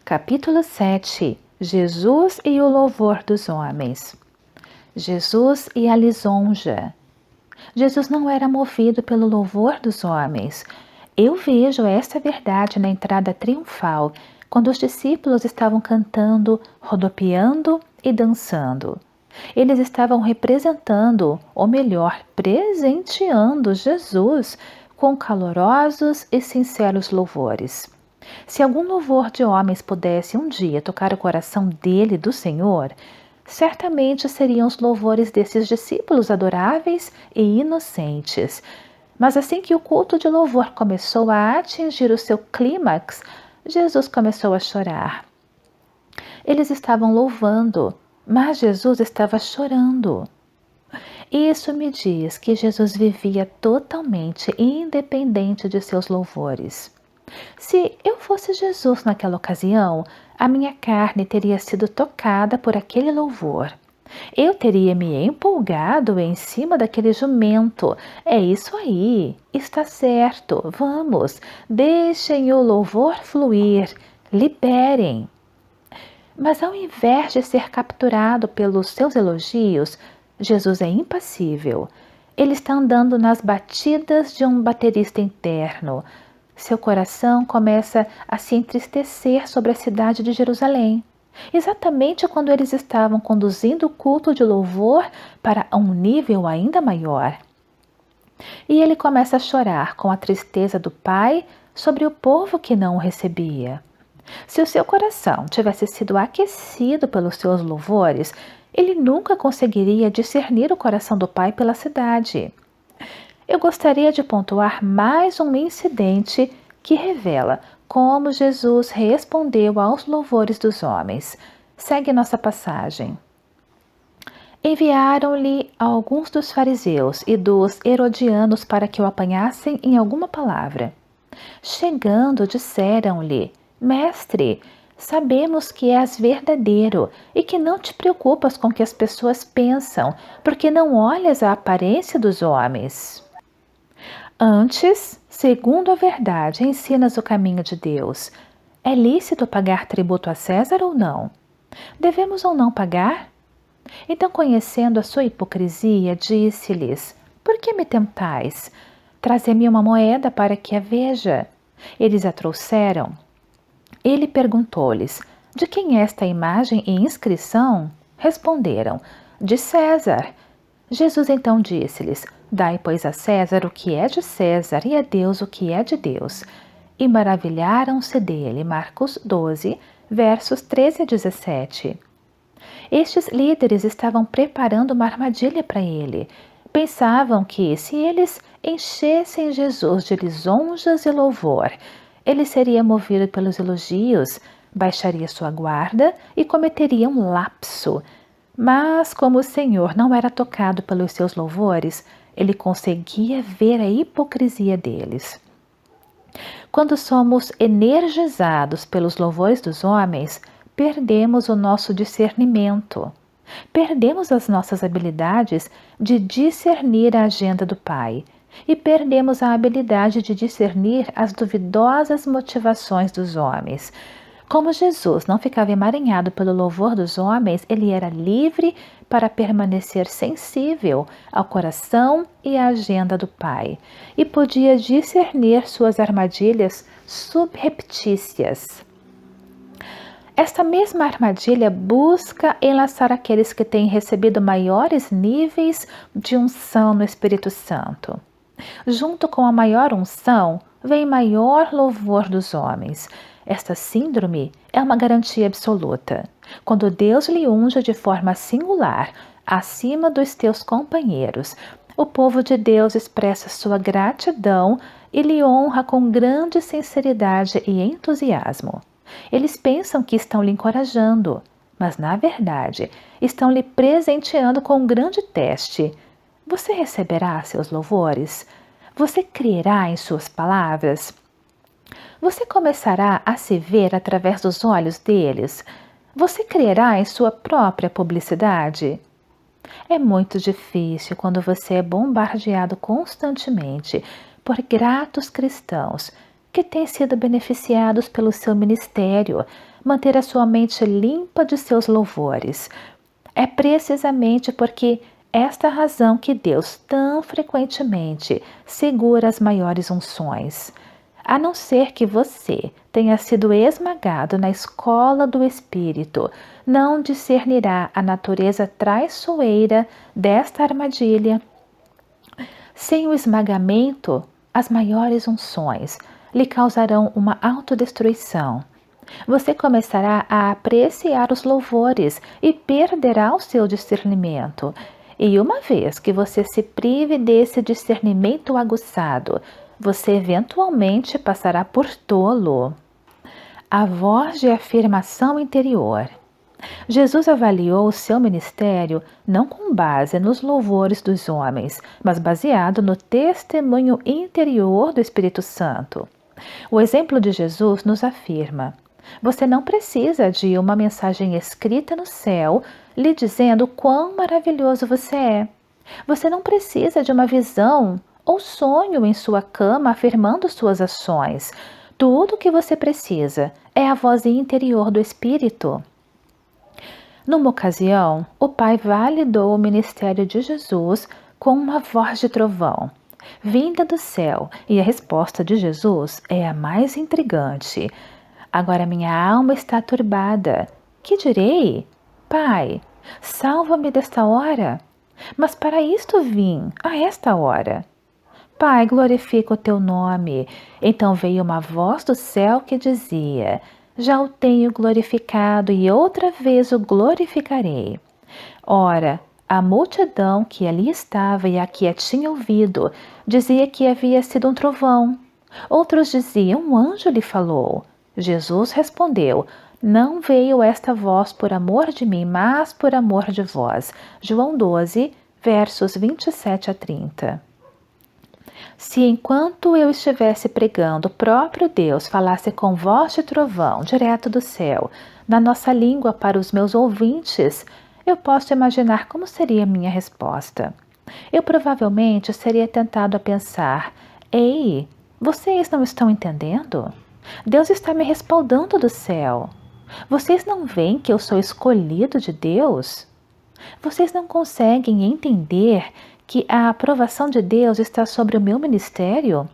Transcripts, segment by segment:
Capítulo 7. Jesus e o louvor dos homens. Jesus e a lisonja. Jesus não era movido pelo louvor dos homens. Eu vejo esta verdade na entrada triunfal, quando os discípulos estavam cantando, rodopiando e dançando. Eles estavam representando, ou melhor, presenteando Jesus com calorosos e sinceros louvores. Se algum louvor de homens pudesse um dia tocar o coração dele, do Senhor, certamente seriam os louvores desses discípulos adoráveis e inocentes. Mas assim que o culto de louvor começou a atingir o seu clímax, Jesus começou a chorar. Eles estavam louvando, mas Jesus estava chorando. Isso me diz que Jesus vivia totalmente independente de seus louvores. Se eu fosse Jesus naquela ocasião, a minha carne teria sido tocada por aquele louvor. Eu teria me empolgado em cima daquele jumento. É isso aí, está certo, vamos, deixem o louvor fluir, liberem. Mas ao invés de ser capturado pelos seus elogios, Jesus é impassível. Ele está andando nas batidas de um baterista interno. Seu coração começa a se entristecer sobre a cidade de Jerusalém, exatamente quando eles estavam conduzindo o culto de louvor para um nível ainda maior. E ele começa a chorar com a tristeza do Pai sobre o povo que não o recebia. Se o seu coração tivesse sido aquecido pelos seus louvores, ele nunca conseguiria discernir o coração do Pai pela cidade. Eu gostaria de pontuar mais um incidente que revela como Jesus respondeu aos louvores dos homens. Segue nossa passagem. Enviaram-lhe alguns dos fariseus e dos herodianos para que o apanhassem em alguma palavra. Chegando, disseram-lhe: Mestre, sabemos que és verdadeiro e que não te preocupas com o que as pessoas pensam, porque não olhas a aparência dos homens. Antes, segundo a verdade, ensinas o caminho de Deus. É lícito pagar tributo a César ou não? Devemos ou não pagar? Então, conhecendo a sua hipocrisia, disse-lhes: Por que me tentais? Traze-me uma moeda para que a veja. Eles a trouxeram. Ele perguntou-lhes: De quem é esta imagem e inscrição? Responderam: De César. Jesus então disse-lhes: Dai, pois, a César o que é de César e a Deus o que é de Deus. E maravilharam-se dele. Marcos 12, versos 13 a 17. Estes líderes estavam preparando uma armadilha para ele. Pensavam que, se eles enchessem Jesus de lisonjas e louvor, ele seria movido pelos elogios, baixaria sua guarda e cometeria um lapso. Mas, como o Senhor não era tocado pelos seus louvores, ele conseguia ver a hipocrisia deles. Quando somos energizados pelos louvores dos homens, perdemos o nosso discernimento. Perdemos as nossas habilidades de discernir a agenda do Pai e perdemos a habilidade de discernir as duvidosas motivações dos homens. Como Jesus não ficava emaranhado pelo louvor dos homens, ele era livre para permanecer sensível ao coração e à agenda do Pai, e podia discernir suas armadilhas subreptícias. Esta mesma armadilha busca enlaçar aqueles que têm recebido maiores níveis de unção no Espírito Santo. Junto com a maior unção, vem maior louvor dos homens. Esta síndrome é uma garantia absoluta. Quando Deus lhe unge de forma singular, acima dos teus companheiros, o povo de Deus expressa sua gratidão e lhe honra com grande sinceridade e entusiasmo. Eles pensam que estão lhe encorajando, mas, na verdade, estão lhe presenteando com um grande teste. Você receberá seus louvores? Você crerá em suas palavras? Você começará a se ver através dos olhos deles? Você crerá em sua própria publicidade? É muito difícil quando você é bombardeado constantemente por gratos cristãos que têm sido beneficiados pelo seu ministério, manter a sua mente limpa de seus louvores. É precisamente porque esta razão que Deus tão frequentemente segura as maiores unções. A não ser que você tenha sido esmagado na escola do Espírito, não discernirá a natureza traiçoeira desta armadilha. Sem o esmagamento, as maiores unções lhe causarão uma autodestruição. Você começará a apreciar os louvores e perderá o seu discernimento. E uma vez que você se prive desse discernimento aguçado, você eventualmente passará por tolo. A voz de afirmação interior. Jesus avaliou o seu ministério não com base nos louvores dos homens, mas baseado no testemunho interior do Espírito Santo. O exemplo de Jesus nos afirma: você não precisa de uma mensagem escrita no céu lhe dizendo quão maravilhoso você é. Você não precisa de uma visão ou sonho em sua cama afirmando suas ações. Tudo o que você precisa é a voz interior do Espírito. Numa ocasião, o Pai validou o ministério de Jesus com uma voz de trovão, vinda do céu, e a resposta de Jesus é a mais intrigante. Agora minha alma está turbada. Que direi? Pai, salva-me desta hora. Mas para isto vim, a esta hora. Pai, glorifica o teu nome. Então veio uma voz do céu que dizia: já o tenho glorificado e outra vez o glorificarei. Ora, a multidão que ali estava e a que a tinha ouvido dizia que havia sido um trovão. Outros diziam: um anjo lhe falou. Jesus respondeu: não veio esta voz por amor de mim, mas por amor de vós. João 12, versos 27 a 30. Se enquanto eu estivesse pregando, o próprio Deus falasse com voz de trovão, direto do céu, na nossa língua para os meus ouvintes, eu posso imaginar como seria a minha resposta. Eu provavelmente seria tentado a pensar: ei, vocês não estão entendendo? Deus está me respaldando do céu. Vocês não veem que eu sou escolhido de Deus? Vocês não conseguem entender que a aprovação de Deus está sobre o meu ministério?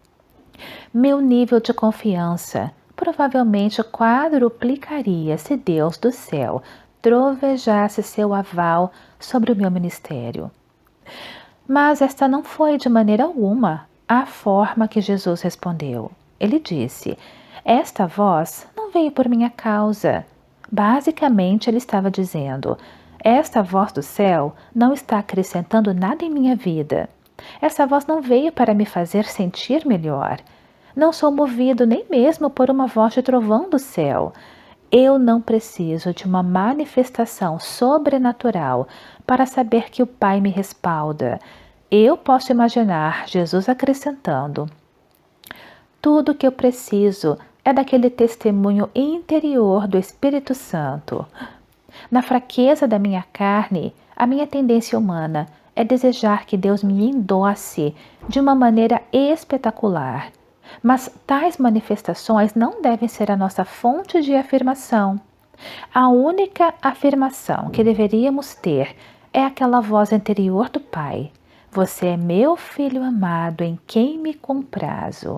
Meu nível de confiança provavelmente quadruplicaria se Deus do céu trovejasse seu aval sobre o meu ministério. Mas esta não foi de maneira alguma a forma que Jesus respondeu. Ele disse: esta voz não veio por minha causa. Basicamente, ele estava dizendo: esta voz do céu não está acrescentando nada em minha vida. Essa voz não veio para me fazer sentir melhor. Não sou movido nem mesmo por uma voz de trovão do céu. Eu não preciso de uma manifestação sobrenatural para saber que o Pai me respalda. Eu posso imaginar Jesus acrescentando: tudo o que eu preciso é daquele testemunho interior do Espírito Santo. Na fraqueza da minha carne, a minha tendência humana é desejar que Deus me endosse de uma maneira espetacular. Mas tais manifestações não devem ser a nossa fonte de afirmação. A única afirmação que deveríamos ter é aquela voz interior do Pai: você é meu filho amado em quem me comprazo.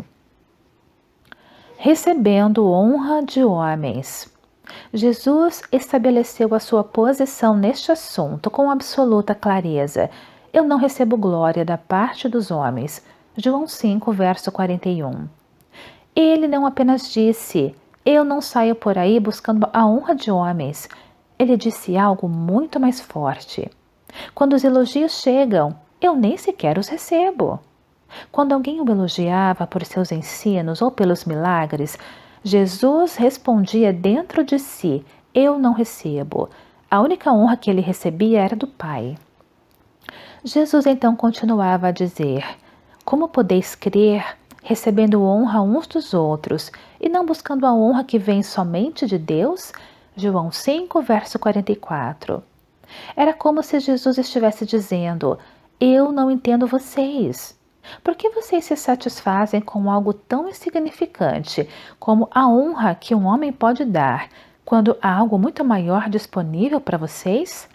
Recebendo honra de homens. Jesus estabeleceu a sua posição neste assunto com absoluta clareza. Eu não recebo glória da parte dos homens. João 5, verso 41. Ele não apenas disse: eu não saio por aí buscando a honra de homens. Ele disse algo muito mais forte. Quando os elogios chegam, eu nem sequer os recebo. Quando alguém o elogiava por seus ensinos ou pelos milagres, Jesus respondia dentro de si: eu não recebo. A única honra que ele recebia era do Pai. Jesus então continuava a dizer: como podeis crer, recebendo honra uns dos outros, e não buscando a honra que vem somente de Deus? João 5, verso 44. Era como se Jesus estivesse dizendo: eu não entendo vocês. Por que vocês se satisfazem com algo tão insignificante como a honra que um homem pode dar, quando há algo muito maior disponível para vocês?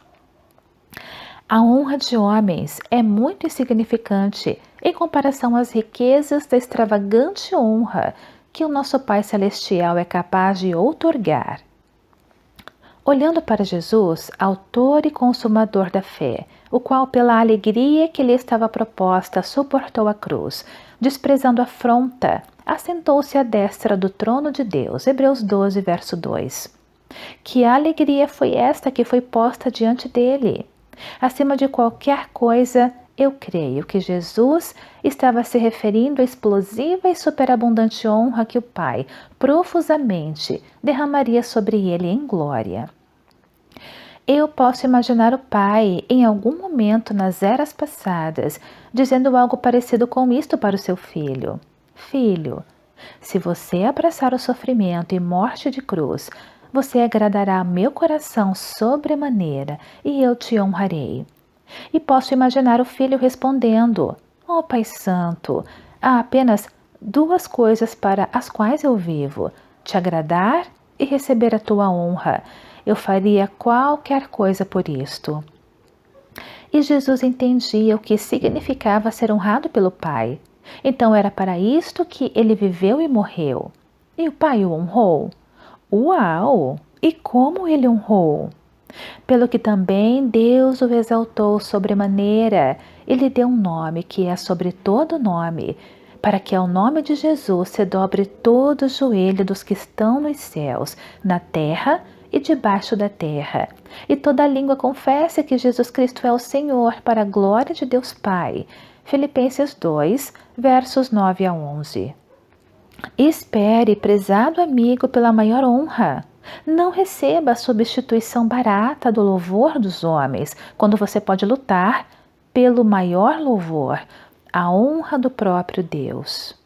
A honra de homens é muito insignificante em comparação às riquezas da extravagante honra que o nosso Pai Celestial é capaz de outorgar. Olhando para Jesus, autor e consumador da fé, o qual, pela alegria que lhe estava proposta, suportou a cruz, desprezando a afronta, assentou-se à destra do trono de Deus. Hebreus 12, verso 2. Que alegria foi esta que foi posta diante dele? Acima de qualquer coisa, eu creio que Jesus estava se referindo à explosiva e superabundante honra que o Pai, profusamente, derramaria sobre ele em glória. Eu posso imaginar o Pai, em algum momento nas eras passadas, dizendo algo parecido com isto para o seu filho: Filho, se você abraçar o sofrimento e morte de cruz, você agradará a meu coração sobremaneira e eu te honrarei. E posso imaginar o filho respondendo: Ó Pai Santo, há apenas duas coisas para as quais eu vivo: te agradar e receber a tua honra. Eu faria qualquer coisa por isto. E Jesus entendia o que significava ser honrado pelo Pai. Então era para isto que ele viveu e morreu. E o Pai o honrou? Uau! E como ele honrou? Pelo que também Deus o exaltou sobremaneira e lhe deu um nome que é sobre todo nome, para que ao nome de Jesus se dobre todo o joelho dos que estão nos céus, na terra e debaixo da terra, e toda língua confesse que Jesus Cristo é o Senhor, para a glória de Deus Pai. Filipenses 2, versos 9 a 11. Espere, prezado amigo, pela maior honra. Não receba a substituição barata do louvor dos homens, quando você pode lutar pelo maior louvor, a honra do próprio Deus.